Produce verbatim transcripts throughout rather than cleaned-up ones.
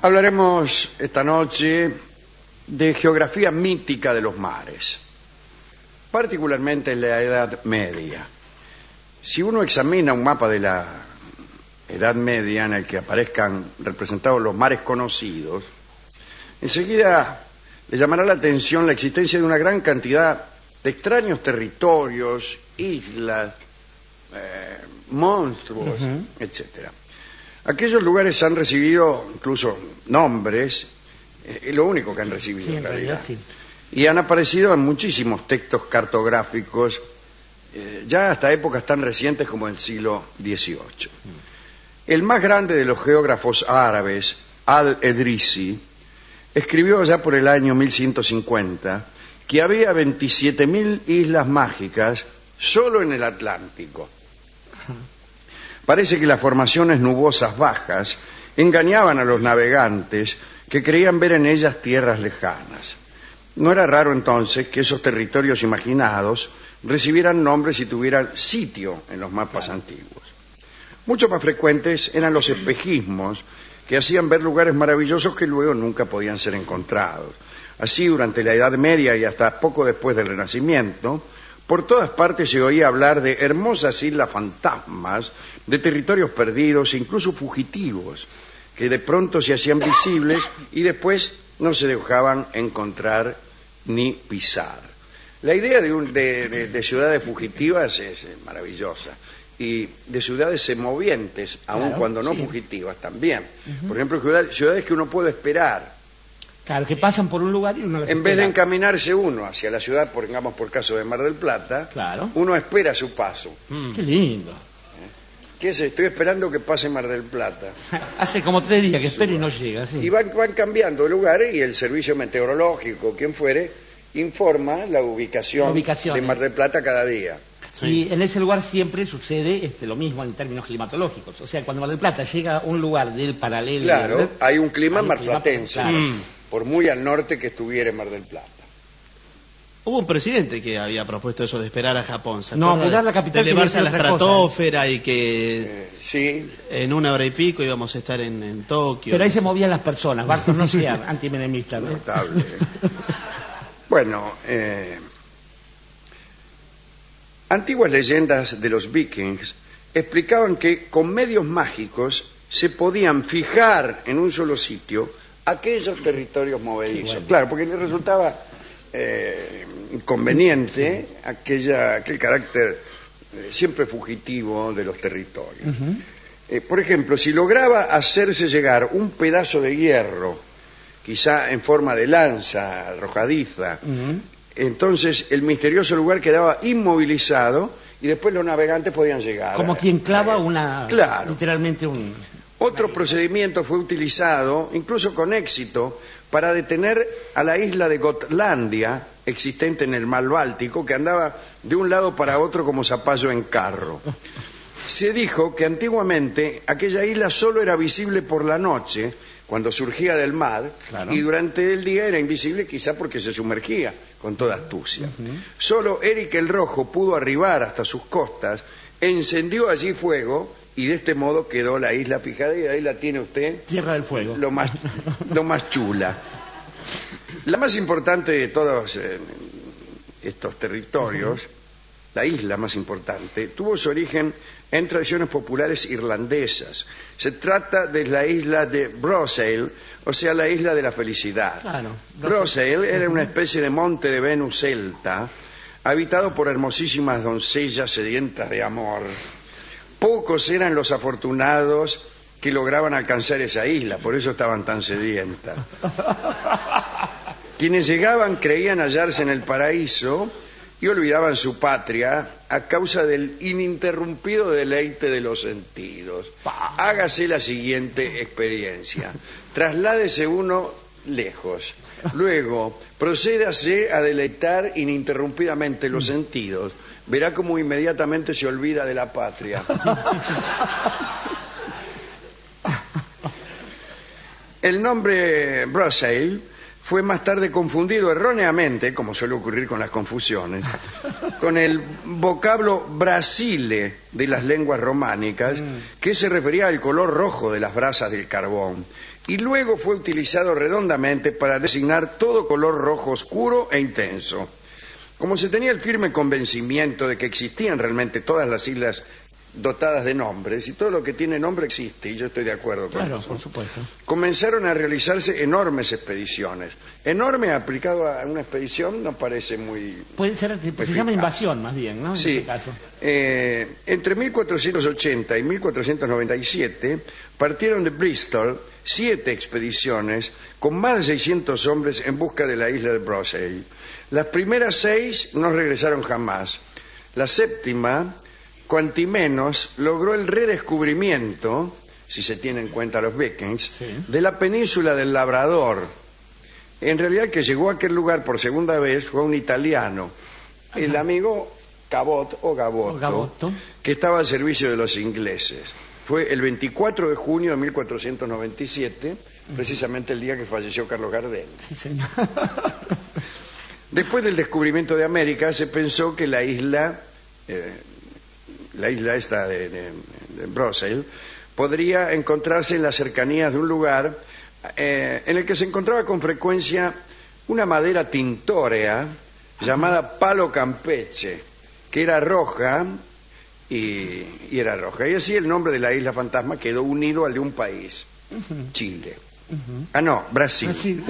Hablaremos esta noche de geografía mítica de los mares, particularmente en la Edad Media. Si uno examina un mapa de la Edad Media en el que aparezcan representados los mares conocidos, enseguida le llamará la atención la existencia de una gran cantidad de extraños territorios, islas, eh, monstruos, uh-huh. etcétera. Aquellos lugares han recibido incluso nombres, es eh, lo único que han recibido sí, en realidad, realidad sí. Y han aparecido en muchísimos textos cartográficos, eh, ya hasta épocas tan recientes como el siglo dieciocho. Mm. El más grande de los geógrafos árabes, Al-Edrisi, escribió ya por el año mil ciento cincuenta que había veintisiete mil islas mágicas solo en el Atlántico. Parece que las formaciones nubosas bajas engañaban a los navegantes que creían ver en ellas tierras lejanas. No era raro entonces que esos territorios imaginados recibieran nombres y tuvieran sitio en los mapas claro. antiguos. Mucho más frecuentes eran los espejismos que hacían ver lugares maravillosos que luego nunca podían ser encontrados. Así, durante la Edad Media y hasta poco después del Renacimiento, por todas partes se oía hablar de hermosas islas fantasmas, de territorios perdidos e incluso fugitivos, que de pronto se hacían visibles y después no se dejaban encontrar ni pisar. La idea de, un, de, de, de ciudades fugitivas es maravillosa, y de ciudades movientes, aun claro, cuando no sí. fugitivas, también. Uh-huh. Por ejemplo, ciudades, ciudades que uno puede esperar. Claro, que pasan por un lugar y uno... En vez de encaminarse uno hacia la ciudad, pongamos por caso de Mar del Plata, claro. uno espera su paso. Mm. Qué lindo. ¿Qué es? Estoy esperando que pase Mar del Plata. Hace como tres días que espero y no llega. Sí. Y van, van cambiando de lugares y el servicio meteorológico, quien fuere, informa la ubicación, la ubicación de Mar del Plata cada día. Sí. Y en ese lugar siempre sucede este, lo mismo en términos climatológicos. O sea, cuando Mar del Plata llega a un lugar del paralelo... Claro, del... hay un clima marplatense, claro. mm. por muy al norte que estuviera Mar del Plata. Hubo un presidente que había propuesto eso de esperar a Japón. ¿Se no, mudar la capital. De elevarse a la estratosfera y que eh, sí. en una hora y pico íbamos a estar en, en Tokio. Pero ahí se movían las personas, Bartos, no sea antimenemista. ¿no? Notable. Bueno, eh, antiguas leyendas de los vikings explicaban que con medios mágicos se podían fijar en un solo sitio aquellos territorios movedizos. Sí, bueno. Claro, porque les resultaba eh, inconveniente sí. aquella, aquel carácter eh, siempre fugitivo de los territorios. Uh-huh. eh, por ejemplo, si lograba hacerse llegar un pedazo de hierro, quizá en forma de lanza arrojadiza, uh-huh. entonces el misterioso lugar quedaba inmovilizado y después los navegantes podían llegar. Como quien clava eh, una... Claro. Literalmente un... Otro procedimiento fue utilizado, incluso con éxito, para detener a la isla de Gotlandia, existente en el mar Báltico, que andaba de un lado para otro como zapallo en carro. Se dijo que antiguamente aquella isla solo era visible por la noche, cuando surgía del mar, claro. y durante el día era invisible quizá porque se sumergía con toda astucia. Uh-huh. Solo Eric el Rojo pudo arribar hasta sus costas, encendió allí fuego, y de este modo quedó la isla fijada, y ahí la tiene usted. Tierra del Fuego. Lo más, lo más chula. La más importante de todos eh, estos territorios, uh-huh. la isla más importante, tuvo su origen en tradiciones populares irlandesas. Se trata de la isla de Brasail, o sea, la isla de la felicidad. Claro, Brasail era una especie de monte de Venus celta, habitado por hermosísimas doncellas sedientas de amor. Pocos eran los afortunados que lograban alcanzar esa isla, por eso estaban tan sedientas. Quienes llegaban creían hallarse en el paraíso y olvidaban su patria a causa del ininterrumpido deleite de los sentidos. Hágase la siguiente experiencia. Trasládese uno lejos. Luego, procédase a deleitar ininterrumpidamente los sentidos. Verá cómo inmediatamente se olvida de la patria. El nombre Brasail fue más tarde confundido erróneamente, como suele ocurrir con las confusiones, con el vocablo Brasile de las lenguas románicas, que se refería al color rojo de las brasas del carbón, y luego fue utilizado redondamente para designar todo color rojo oscuro e intenso. Como se tenía el firme convencimiento de que existían realmente todas las islas dotadas de nombres, y todo lo que tiene nombre existe, y yo estoy de acuerdo con Claro, eso, por supuesto. comenzaron a realizarse enormes expediciones. Enorme aplicado a una expedición no parece muy... Puede ser, se eficaz. llama invasión más bien, ¿no? En Sí. este caso. Eh, entre mil cuatrocientos ochenta y mil cuatrocientos noventa y siete partieron de Bristol siete expediciones con más de seiscientos hombres en busca de la isla de Brussels. Las primeras seis no regresaron jamás. La séptima, cuanti menos, logró el redescubrimiento, si se tiene en cuenta los vikings, Sí. de la península del Labrador. En realidad, el que llegó a aquel lugar por segunda vez fue un italiano, el amigo Cabot o Gabotto, O Gabotto. que estaba al servicio de los ingleses. Fue el veinticuatro de junio de mil cuatrocientos noventa y siete, precisamente el día que falleció Carlos Gardel. Sí, señor. Después del descubrimiento de América, se pensó que la isla, eh, la isla esta de, de, de Brussels, podría encontrarse en las cercanías de un lugar eh, en el que se encontraba con frecuencia una madera tintórea llamada palo campeche, que era roja y, y era roja. Y así el nombre de la isla fantasma quedó unido al de un país, Chile. Ah, no, Brasil. Brasil.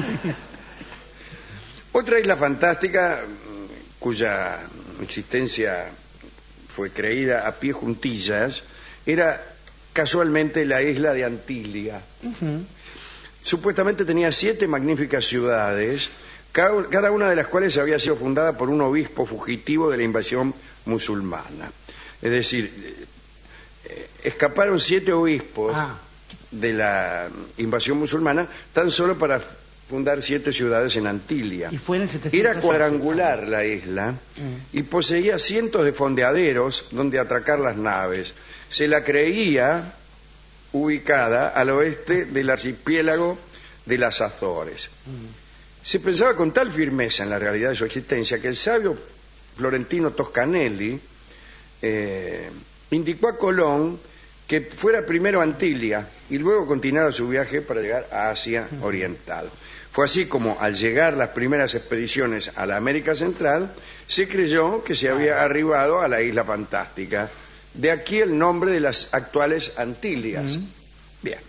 Otra isla fantástica cuya existencia fue creída a pie juntillas era casualmente la isla de Antilia. Ujú. Supuestamente tenía siete magníficas ciudades, cada cada una de las cuales había sido fundada por un obispo fugitivo de la invasión musulmana. Es decir, eh, escaparon siete obispos Ah, de la invasión musulmana tan solo para fundar siete ciudades en Antilia. y fue en el setecientos Era cuadrangular la isla Mm. y poseía cientos de fondeaderos donde atracar las naves. Se la creía ubicada al oeste del archipiélago de las Azores. Se pensaba con tal firmeza en la realidad de su existencia que el sabio florentino Toscanelli eh, indicó a Colón que fuera primero a Antilia y luego continuara su viaje para llegar a Asia Oriental. Fue así como al llegar las primeras expediciones a la América Central se creyó que se había arribado a la isla fantástica. De aquí el nombre de las actuales Antillas. Bien.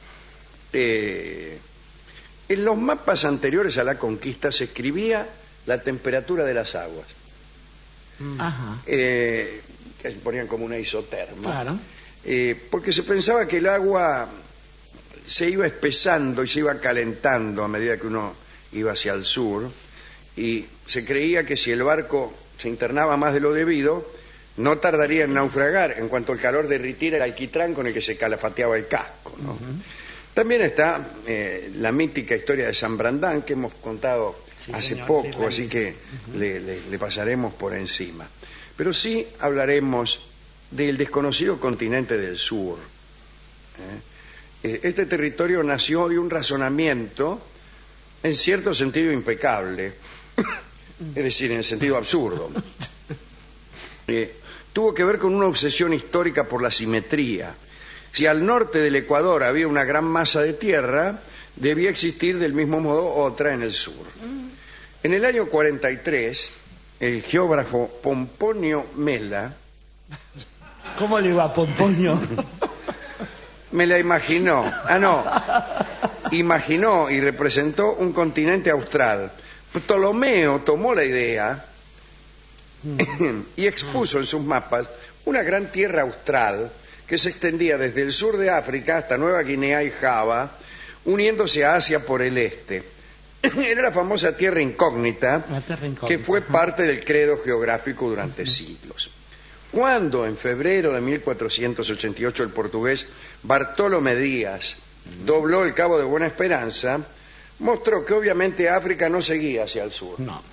Eh, en los mapas anteriores a la conquista se escribía la temperatura de las aguas, Ajá. eh, que se ponían como una isoterma, Claro. eh, porque se pensaba que el agua se iba espesando y se iba calentando a medida que uno iba hacia el sur, y se creía que si el barco se internaba más de lo debido, no tardaría en naufragar en cuanto el calor derritiera el alquitrán con el que se calafateaba el casco, ¿no? También está eh, la mítica historia de San Brandán, que hemos contado Sí, hace señor, poco, irlandés. así que le, le- le pasaremos por encima. Pero sí hablaremos del desconocido continente del sur. ¿eh? Eh, Este territorio nació de un razonamiento en cierto sentido impecable, es decir, en el sentido absurdo. Eh, tuvo que ver con una obsesión histórica por la simetría. Si al norte del Ecuador había una gran masa de tierra, debía existir del mismo modo otra en el sur. En el año cuarenta y tres, el geógrafo Pomponio Mela ¿Cómo le va, Pomponio? me la imaginó, ah no, imaginó y representó un continente austral. Ptolomeo tomó la idea y expuso en sus mapas una gran tierra austral que se extendía desde el sur de África hasta Nueva Guinea y Java, uniéndose a Asia por el este. Era la famosa tierra incógnita, La tierra incógnita, que fue ajá. parte del credo geográfico durante siglos. Cuando en febrero de mil cuatrocientos ochenta y ocho el portugués Bartolomé Díaz dobló el Cabo de Buena Esperanza, mostró que obviamente África no seguía hacia el sur. No.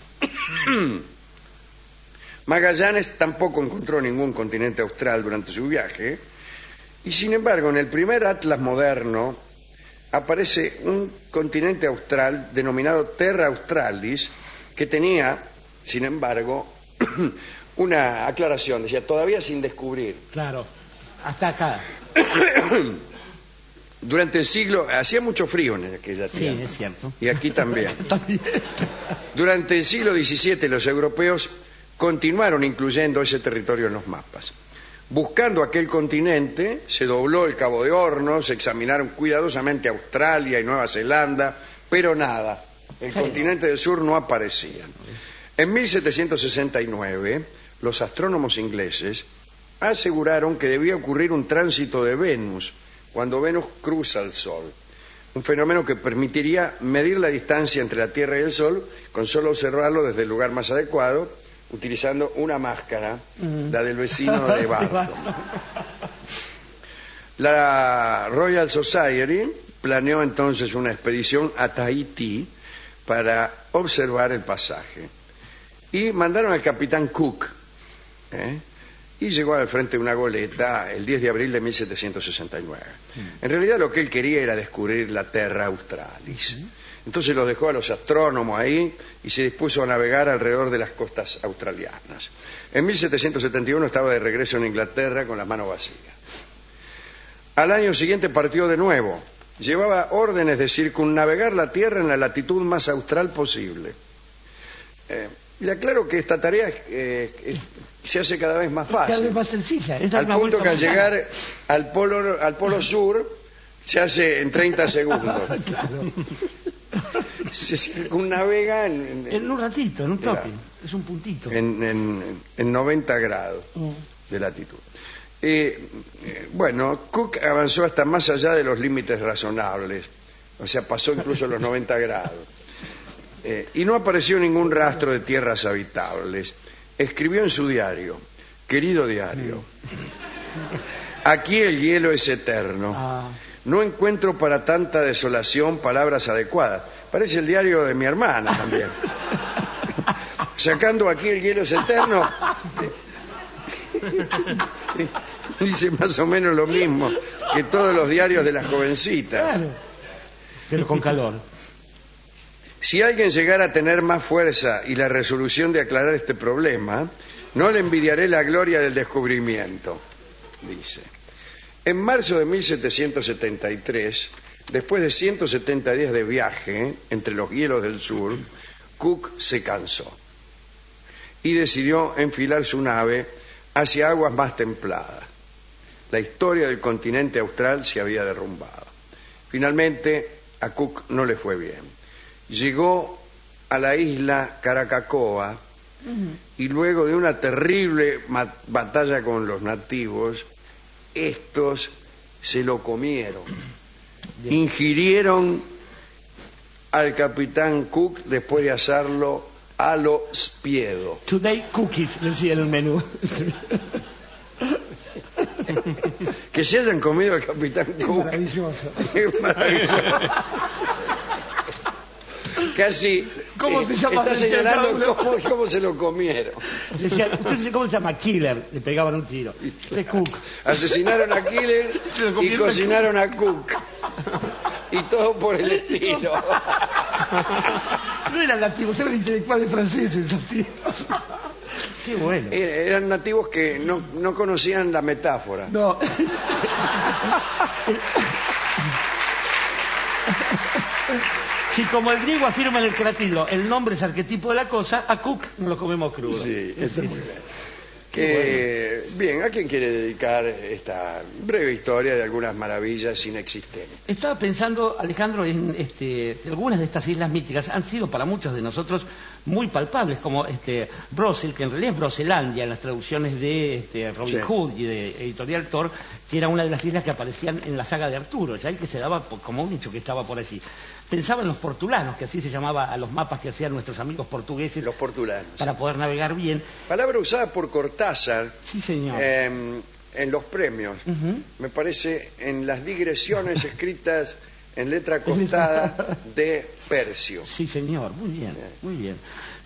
Magallanes tampoco encontró ningún continente austral durante su viaje, y sin embargo en el primer atlas moderno aparece un continente austral denominado Terra Australis, que tenía, sin embargo, una aclaración, decía, todavía sin descubrir. Claro, hasta acá. Durante el siglo, hacía mucho frío en aquella tierra. Sí, es cierto. Y aquí también. También. Durante el siglo diecisiete los europeos continuaron incluyendo ese territorio en los mapas. Buscando aquel continente, se dobló el Cabo de Hornos, se examinaron cuidadosamente Australia y Nueva Zelanda, pero nada, el Sí. continente del sur no aparecía. En mil setecientos sesenta y nueve, los astrónomos ingleses aseguraron que debía ocurrir un tránsito de Venus cuando Venus cruza el Sol, un fenómeno que permitiría medir la distancia entre la Tierra y el Sol con solo observarlo desde el lugar más adecuado, utilizando una máscara, mm. la del vecino de Barton. La Royal Society planeó entonces una expedición a Tahití para observar el pasaje. Y mandaron al capitán Cook, ¿eh? y llegó al frente de una goleta el diez de abril de mil setecientos sesenta y nueve. Mm. En realidad lo que él quería era descubrir la Terra Australis. Mm. Entonces los dejó a los astrónomos ahí y se dispuso a navegar alrededor de las costas australianas. En mil setecientos setenta y uno estaba de regreso en Inglaterra con las manos vacías. Al año siguiente partió de nuevo. Llevaba órdenes de circunnavegar la Tierra en la latitud más austral posible. Eh, le aclaro que esta tarea eh, eh, se hace cada vez más fácil. Cada vez más sencilla. Es al punto que al llegar al polo, al polo sur se hace en treinta segundos. Claro. Se circunnavega en, en, en un ratito, en un toque. Es un puntito. En, en, en noventa grados mm. de latitud. Eh, eh, bueno, Cook avanzó hasta más allá de los límites razonables. O sea, pasó incluso los noventa grados. Eh, y no apareció ningún rastro de tierras habitables. Escribió en su diario, querido diario, aquí el hielo es eterno. Ah. No encuentro para tanta desolación palabras adecuadas. Parece el diario de mi hermana también. Sacando aquí el hielo es eterno. Dice más o menos lo mismo que todos los diarios de las jovencitas. Claro, pero con calor. Si alguien llegara a tener más fuerza y la resolución de aclarar este problema, no le envidiaré la gloria del descubrimiento, dice. En marzo de mil setecientos setenta y tres, después de ciento setenta días de viaje entre los hielos del sur, Cook se cansó y decidió enfilar su nave hacia aguas más templadas. La historia del continente austral se había derrumbado. Finalmente, a Cook no le fue bien. Llegó a la isla Caracacoa uh-huh. y luego de una terrible batalla con los nativos, estos se lo comieron. Bien. Ingirieron al capitán Cook después de asarlo a lo spiedo. Today cookies, decía en el menú. Que se hayan comido al capitán Cook. Maravilloso. Es maravilloso. Casi ¿Cómo se llama? Está señalando cómo, cómo se lo comieron. Decía, ¿usted cómo se llama? Killer. Le pegaban un tiro. De Cook. Asesinaron a Killer y cocinaron a Cook. Y todo por el estilo. No eran nativos, eran intelectuales franceses esos tíos. Qué bueno. Eran nativos que no, no conocían la metáfora. No. Si como el griego afirma en el Cratilo, el nombre es arquetipo de la cosa, a Cook no lo comemos crudo. Sí, eso es muy bien. Que, bueno. Bien, ¿a quién quiere dedicar esta breve historia de algunas maravillas inexistentes? Estaba pensando, Alejandro, en este, algunas de estas islas míticas han sido para muchos de nosotros muy palpables, como este Brosel, que en realidad es Broselandia en las traducciones de este, Robin sí. Hood y de Editorial Thor, que era una de las islas que aparecían en la saga de Arturo, ya que se daba por, como un hecho que estaba por allí. Pensaba en los portulanos, que así se llamaba a los mapas que hacían nuestros amigos portugueses. Los portulanos. Para poder navegar bien. Palabra usada por Cortázar. Sí, señor. Eh, en los premios. Uh-huh. Me parece en las digresiones escritas en letra acostada de Percio. Sí, señor. Muy bien, muy bien.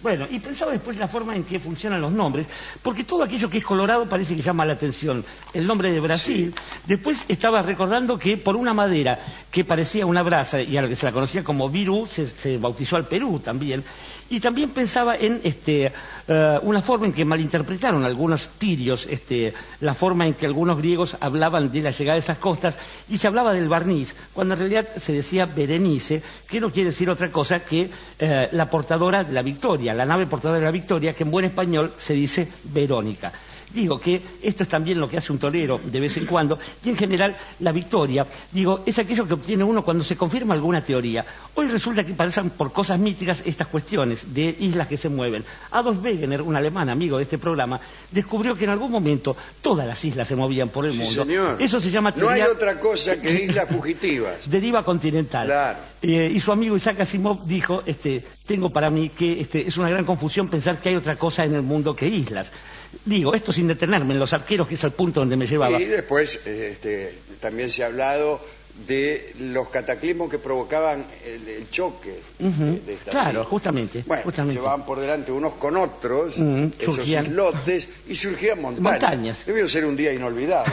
Bueno, y pensaba después la forma en que funcionan los nombres, porque todo aquello que es colorado parece que llama la atención. El nombre de Brasil, sí. Después estaba recordando que por una madera que parecía una brasa y a la que se la conocía como Virú, se, se bautizó al Perú también. Y también pensaba en este, uh, una forma en que malinterpretaron algunos tirios, este, la forma en que algunos griegos hablaban de la llegada de esas costas, y se hablaba del barniz, cuando en realidad se decía Berenice, que no quiere decir otra cosa que uh, la portadora de la victoria, la nave portadora de la victoria, que en buen español se dice Verónica. Digo que esto es también lo que hace un torero de vez en cuando, y en general la victoria, digo, es aquello que obtiene uno cuando se confirma alguna teoría. Hoy resulta que pasan por cosas míticas estas cuestiones de islas que se mueven. Adolf Wegener, un alemán amigo de este programa, descubrió que en algún momento todas las islas se movían por el sí, mundo. Señor. Eso se llama teoría... No hay otra cosa que islas fugitivas. Deriva continental. Claro. Eh, y su amigo Isaac Asimov dijo, este, tengo para mí que este, es una gran confusión pensar que hay otra cosa en el mundo que islas. Digo, esto sin detenerme en los arqueros, que es el punto donde me llevaba. Y después este, también se ha hablado de los cataclismos que provocaban el, el choque uh-huh. de, de estas Claro, islas. justamente. Bueno, justamente. se van por delante unos con otros, uh-huh. esos surgían... islotes, y surgían montañas. montañas. Debió ser un día inolvidable.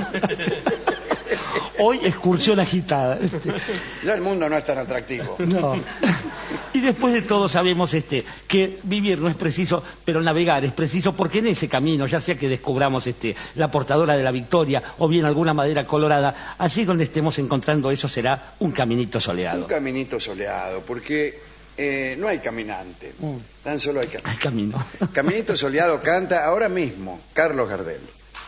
Hoy excursión agitada. Ya el mundo no es tan atractivo. No. Y después de todo sabemos este, que vivir no es preciso, pero navegar es preciso, porque en ese camino, ya sea que descubramos este, la portadora de la victoria o bien alguna madera colorada, allí donde estemos encontrando eso será un caminito soleado. Un caminito soleado, porque eh, no hay caminante, mm. tan solo hay camino. Hay camino. Caminito soleado canta ahora mismo Carlos Gardel.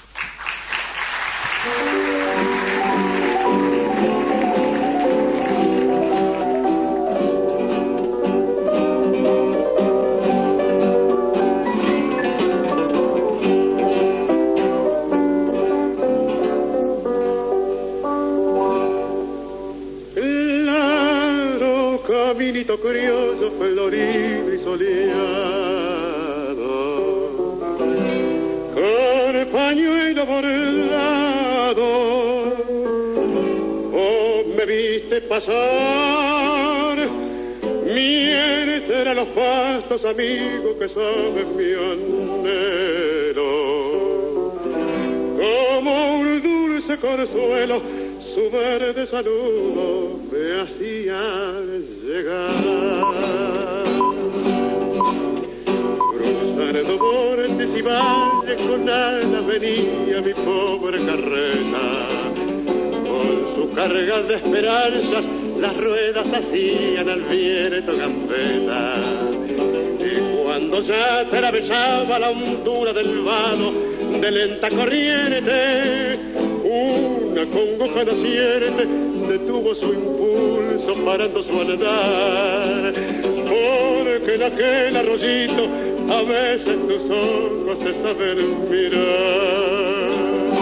Caminito curioso, florido y soleado, con pañuelo bordado, oh, me viste pasar, mientras los pastos amigos que saben mi anhelo, como un dulce consuelo, su verde saludo me hacía llegar. Cruzando montes y valles con alas venía mi pobre carreta, con su carga de esperanzas las ruedas hacían al viento gambeta. Y cuando ya atravesaba la hondura del vado de lenta corriente, una congoja naciente detuvo su impulso parando su andar, porque en aquel arroyito a veces tus ojos se saben mirar.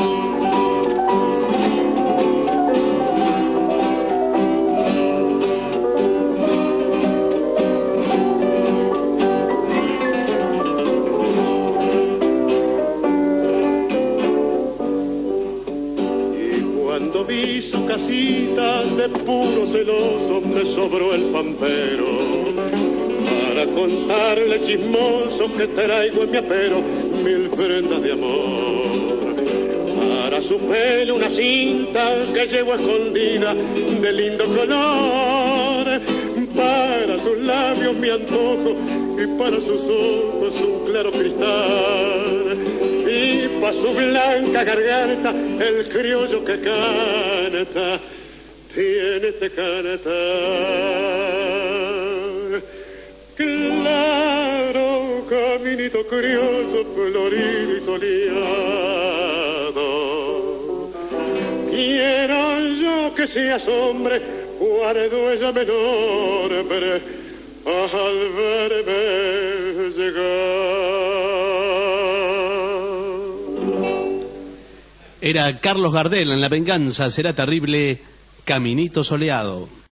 Vi su casita de puro celoso, me sobró el pampero para contarle chismoso que traigo en mi apero mil prendas de amor. Para su pelo una cinta que llevo escondida de lindo color, para sus labios mi antojo y para sus ojos un claro cristal, y para su blanca garganta el criollo que canta, tiene este cantar. Claro, caminito criollo, florido y soleado, quiero yo que seas hombre, guardo ella menor, al verme llegar. Era Carlos Gardel en La venganza será terrible, Caminito soleado.